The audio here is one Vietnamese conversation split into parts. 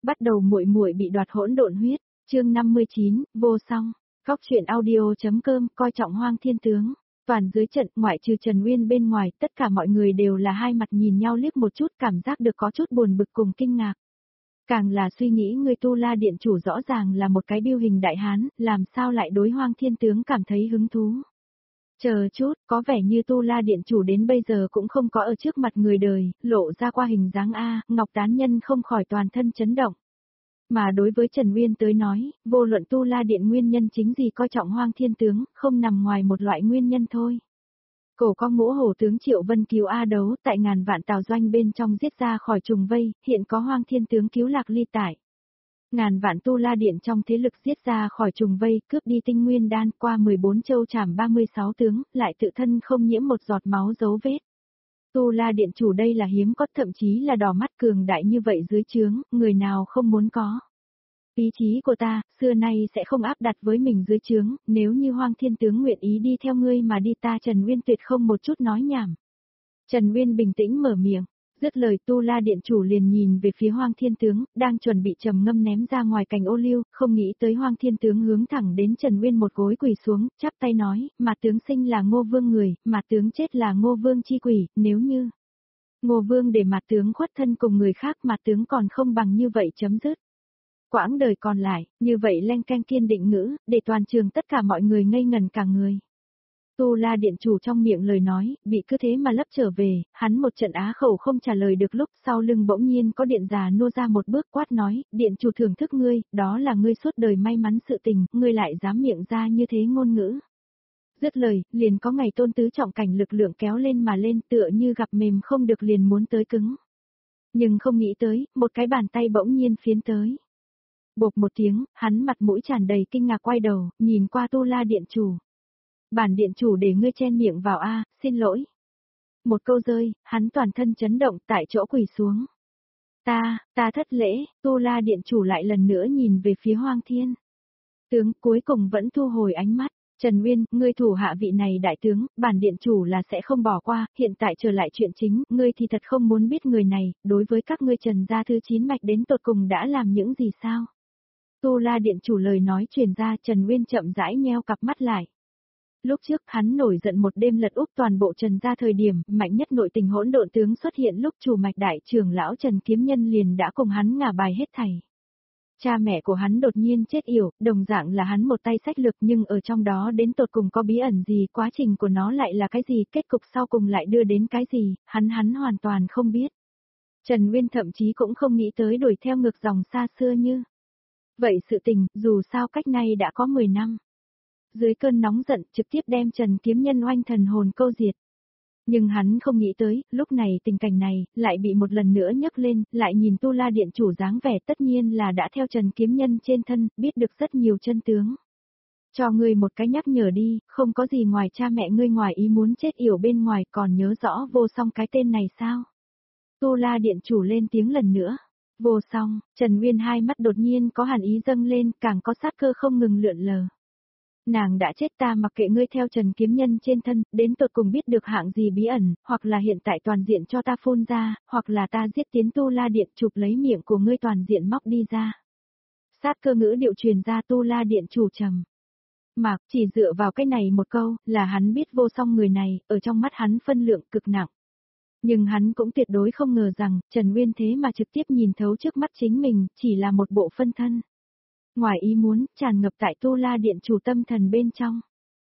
Bắt đầu muội muội bị đoạt hỗn độn huyết, chương 59, vô song. Góc truyện audio.com coi trọng Hoang Thiên Tướng. Toàn dưới trận, ngoại trừ Trần Uyên bên ngoài, tất cả mọi người đều là hai mặt nhìn nhau liếc một chút, cảm giác được có chút buồn bực cùng kinh ngạc. Càng là suy nghĩ người Tu La Điện chủ rõ ràng là một cái biêu hình đại hán, làm sao lại đối Hoang Thiên Tướng cảm thấy hứng thú. Chờ chút, có vẻ như Tu La Điện chủ đến bây giờ cũng không có ở trước mặt người đời, lộ ra qua hình dáng A, Ngọc Tán Nhân không khỏi toàn thân chấn động. Mà đối với Trần Uyên tới nói, vô luận Tu La Điện nguyên nhân chính gì coi trọng Hoang Thiên Tướng, không nằm ngoài một loại nguyên nhân thôi. Cổ con ngũ hổ tướng Triệu Vân cứu A Đấu tại ngàn vạn tào doanh bên trong giết ra khỏi trùng vây, hiện có Hoang Thiên Tướng cứu Lạc Ly tại. Ngàn vạn Tu La Điện trong thế lực giết ra khỏi trùng vây, cướp đi tinh nguyên đan qua 14 châu trảm 36 tướng, lại tự thân không nhiễm một giọt máu dấu vết. Tu La Điện chủ đây là hiếm có, thậm chí là đỏ mắt cường đại như vậy dưới trướng, người nào không muốn có. Ý chí của ta, xưa nay sẽ không áp đặt với mình dưới trướng, nếu như Hoang Thiên Tướng nguyện ý đi theo ngươi mà đi ta Trần Uyên tuyệt không một chút nói nhảm. Trần Uyên bình tĩnh mở miệng, dứt lời Tu La Điện chủ liền nhìn về phía Hoang Thiên Tướng, đang chuẩn bị trầm ngâm ném ra ngoài cành ô liu, không nghĩ tới Hoang Thiên Tướng hướng thẳng đến Trần Uyên một gối quỳ xuống, chắp tay nói, mà tướng sinh là Ngô Vương người, mà tướng chết là Ngô Vương chi quỷ, nếu như Ngô Vương để mặt tướng khuất thân cùng người khác mà tướng còn không bằng như vậy chấm dứt. Quãng đời còn lại, như vậy len canh kiên định ngữ, để toàn trường tất cả mọi người ngây ngần cả người. Tu La Điện chủ trong miệng lời nói, bị cứ thế mà lấp trở về, hắn một trận á khẩu không trả lời được lúc sau lưng bỗng nhiên có điện già nô ra một bước quát nói, điện chủ thưởng thức ngươi, đó là ngươi suốt đời may mắn sự tình, ngươi lại dám miệng ra như thế ngôn ngữ. Dứt lời, liền có ngày tôn tứ trọng cảnh lực lượng kéo lên mà lên tựa như gặp mềm không được liền muốn tới cứng. Nhưng không nghĩ tới, một cái bàn tay bỗng nhiên phiến tới. Bộp một tiếng, hắn mặt mũi tràn đầy kinh ngạc quay đầu, nhìn qua Tu La Điện chủ. Bản điện chủ để ngươi chen miệng vào a, xin lỗi. Một câu rơi, hắn toàn thân chấn động tại chỗ quỳ xuống. Ta thất lễ, Tu La Điện chủ lại lần nữa nhìn về phía Hoang Thiên Tướng cuối cùng vẫn thu hồi ánh mắt. Trần Uyên, ngươi thủ hạ vị này đại tướng, bản điện chủ là sẽ không bỏ qua, hiện tại trở lại chuyện chính, ngươi thì thật không muốn biết người này, đối với các ngươi Trần gia thứ 9 mạch đến tột cùng đã làm những gì sao? Tu La Điện chủ lời nói truyền ra, Trần Uyên chậm rãi nheo cặp mắt lại. Lúc trước hắn nổi giận một đêm lật úp toàn bộ Trần gia thời điểm, mạnh nhất nội tình hỗn độn tướng xuất hiện lúc chủ mạch đại trưởng lão Trần Kiếm Nhân liền đã cùng hắn ngả bài hết thảy. Cha mẹ của hắn đột nhiên chết yểu, đồng dạng là hắn một tay sách lược nhưng ở trong đó đến tột cùng có bí ẩn gì, quá trình của nó lại là cái gì, kết cục sau cùng lại đưa đến cái gì, hắn hoàn toàn không biết. Trần Uyên thậm chí cũng không nghĩ tới đuổi theo ngược dòng xa xưa như. Vậy sự tình, dù sao cách nay đã có 10 năm. Dưới cơn nóng giận trực tiếp đem Trần Kiếm Nhân oanh thần hồn câu diệt. Nhưng hắn không nghĩ tới, lúc này tình cảnh này, lại bị một lần nữa nhấc lên, lại nhìn Tu La Điện chủ dáng vẻ tất nhiên là đã theo Trần Kiếm Nhân trên thân, biết được rất nhiều chân tướng. Cho ngươi một cái nhắc nhở đi, không có gì ngoài cha mẹ ngươi ngoài ý muốn chết yểu bên ngoài còn nhớ rõ vô song cái tên này sao? Tu La Điện chủ lên tiếng lần nữa. Vô song, Trần Uyên hai mắt đột nhiên có hàn ý dâng lên, càng có sát cơ không ngừng lượn lờ. Nàng đã chết ta mặc kệ ngươi theo Trần Kiếm Nhân trên thân, đến tột cùng biết được hạng gì bí ẩn, hoặc là hiện tại toàn diện cho ta phun ra, hoặc là ta giết tiến Tu La Điện chụp lấy miệng của ngươi toàn diện móc đi ra. Sát cơ ngữ điệu truyền ra Tu La Điện chủ trầm. Mà, chỉ dựa vào cái này một câu, là hắn biết vô song người này, ở trong mắt hắn phân lượng cực nặng. Nhưng hắn cũng tuyệt đối không ngờ rằng, Trần Uyên thế mà trực tiếp nhìn thấu trước mắt chính mình, chỉ là một bộ phân thân. Ngoài ý muốn, tràn ngập tại Tu La Điện chủ tâm thần bên trong.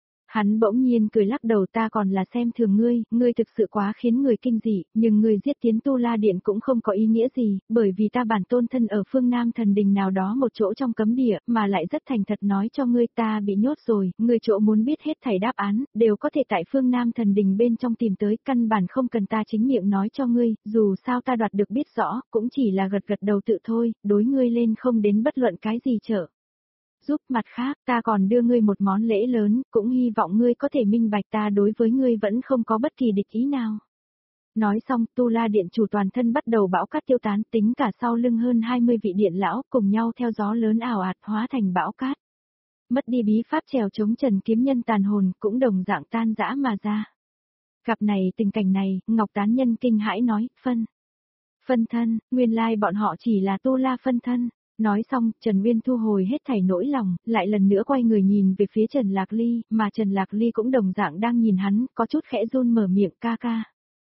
Hắn bỗng nhiên cười lắc đầu ta còn là xem thường ngươi thực sự quá khiến người kinh dị, nhưng ngươi giết tiến Tu La Điện cũng không có ý nghĩa gì, bởi vì ta bản tôn thân ở phương Nam thần đình nào đó một chỗ trong cấm địa, mà lại rất thành thật nói cho ngươi ta bị nhốt rồi, ngươi chỗ muốn biết hết thảy đáp án, đều có thể tại phương Nam thần đình bên trong tìm tới, căn bản không cần ta chính miệng nói cho ngươi, dù sao ta đoạt được biết rõ, cũng chỉ là gật gật đầu tự thôi, đối ngươi lên không đến bất luận cái gì trợ giúp. Mặt khác, ta còn đưa ngươi một món lễ lớn, cũng hy vọng ngươi có thể minh bạch ta đối với ngươi vẫn không có bất kỳ địch ý nào. Nói xong, Tu La Điện chủ toàn thân bắt đầu bão cát tiêu tán, tính cả sau lưng hơn 20 vị điện lão, cùng nhau theo gió lớn ảo ạt hóa thành bão cát. Mất đi bí pháp trèo chống Trần Kiếm Nhân tàn hồn, cũng đồng dạng tan rã mà ra. Gặp này tình cảnh này, Ngọc Tán Nhân kinh hãi nói, Phân thân, nguyên lai bọn họ chỉ là tu la phân thân. Nói xong, Trần Uyên thu hồi hết thảy nỗi lòng, lại lần nữa quay người nhìn về phía Trần Lạc Ly, mà Trần Lạc Ly cũng đồng dạng đang nhìn hắn, có chút khẽ run mở miệng ca ca.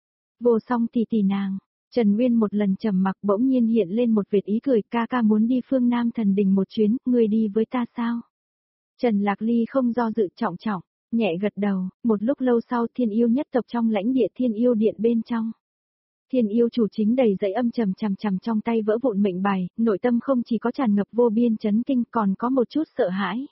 Vô song tỷ nàng. Trần Uyên một lần trầm mặc bỗng nhiên hiện lên một vệt ý cười, ca ca muốn đi phương Nam thần đình một chuyến, ngươi đi với ta sao? Trần Lạc Ly không do dự trọng trọng, nhẹ gật đầu, một lúc lâu sau Thiên Yêu nhất tộc trong lãnh địa Thiên Yêu điện bên trong. Thiên Yêu chủ chính đầy dẫy âm trầm chằm trong tay vỡ vụn mệnh bài, nội tâm không chỉ có tràn ngập vô biên chấn kinh còn có một chút sợ hãi.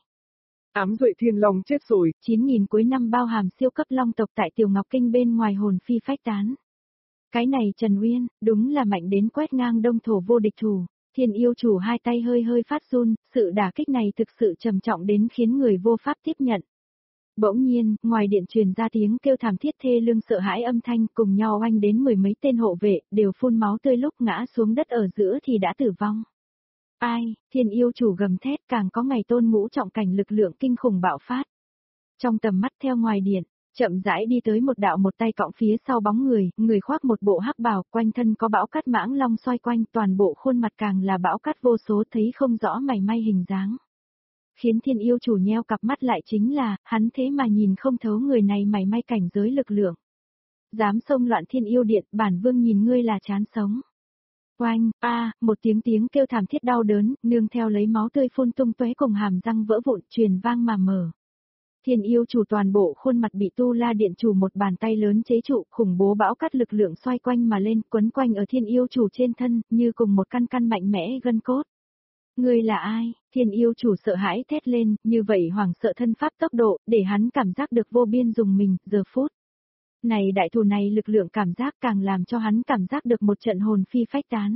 Ám Duệ Thiên Long chết rồi. 9.000 cuối năm bao hàm siêu cấp long tộc tại Tiểu Ngọc Kinh bên ngoài hồn phi phách tán. Cái này Trần Uyên, đúng là mạnh đến quét ngang đông thổ vô địch thủ. Thiên Yêu chủ hai tay hơi hơi phát run, sự đả kích này thực sự trầm trọng đến khiến người vô pháp tiếp nhận. Bỗng nhiên, ngoài điện truyền ra tiếng kêu thảm thiết thê lương sợ hãi âm thanh cùng nhau oanh đến mười mấy tên hộ vệ, đều phun máu tươi lúc ngã xuống đất ở giữa thì đã tử vong. Ai, Thiên Yêu chủ gầm thét càng có ngày tôn ngũ trọng cảnh lực lượng kinh khủng bạo phát. Trong tầm mắt theo ngoài điện, chậm rãi đi tới một đạo một tay cõng phía sau bóng người khoác một bộ hắc bào, quanh thân có bão cát mãng long xoay quanh, toàn bộ khuôn mặt càng là bão cát vô số thấy không rõ mảy may hình dáng. Khiến Thiên Yêu chủ nheo cặp mắt lại chính là, hắn thế mà nhìn không thấu người này mảy may cảnh giới lực lượng. Dám xông loạn Thiên Yêu điện, bản vương nhìn ngươi là chán sống. Oanh, một tiếng kêu thảm thiết đau đớn, nương theo lấy máu tươi phun tung tóe cùng hàm răng vỡ vụn truyền vang mà mở. Thiên Yêu chủ toàn bộ khuôn mặt bị Tu La điện chủ một bàn tay lớn chế trụ, khủng bố bão cát lực lượng xoay quanh mà lên, quấn quanh ở Thiên Yêu chủ trên thân, như cùng một căn mạnh mẽ gân cốt. Ngươi là ai? Thiên Yêu chủ sợ hãi thét lên, như vậy hoảng sợ thân pháp tốc độ, để hắn cảm giác được vô biên dùng mình, giờ phút. Này đại thù này lực lượng cảm giác càng làm cho hắn cảm giác được một trận hồn phi phách tán.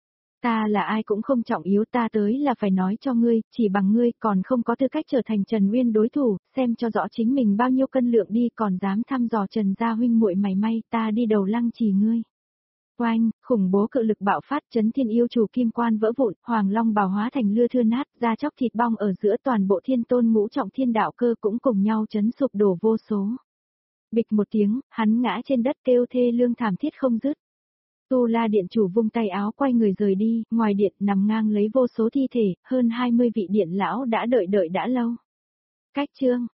Ta là ai cũng không trọng yếu, ta tới là phải nói cho ngươi, chỉ bằng ngươi còn không có tư cách trở thành Trần Uyên đối thủ, xem cho rõ chính mình bao nhiêu cân lượng đi, còn dám thăm dò Trần gia huynh muội mày may, ta đi đầu lăng trì ngươi. Oanh, khủng bố cự lực bạo phát, chấn Thiên Yêu chủ kim quan vỡ vụn, hoàng long bào hóa thành lưa thưa nát, da chóc thịt bong ở giữa, toàn bộ thiên tôn ngũ trọng thiên đạo cơ cũng cùng nhau chấn sụp đổ vô số. Bịch một tiếng, hắn ngã trên đất kêu thê lương thảm thiết không dứt. Tu La điện chủ vung tay áo quay người rời đi, ngoài điện nằm ngang lấy vô số thi thể, hơn 20 vị điện lão đã đợi đã lâu. Cách chương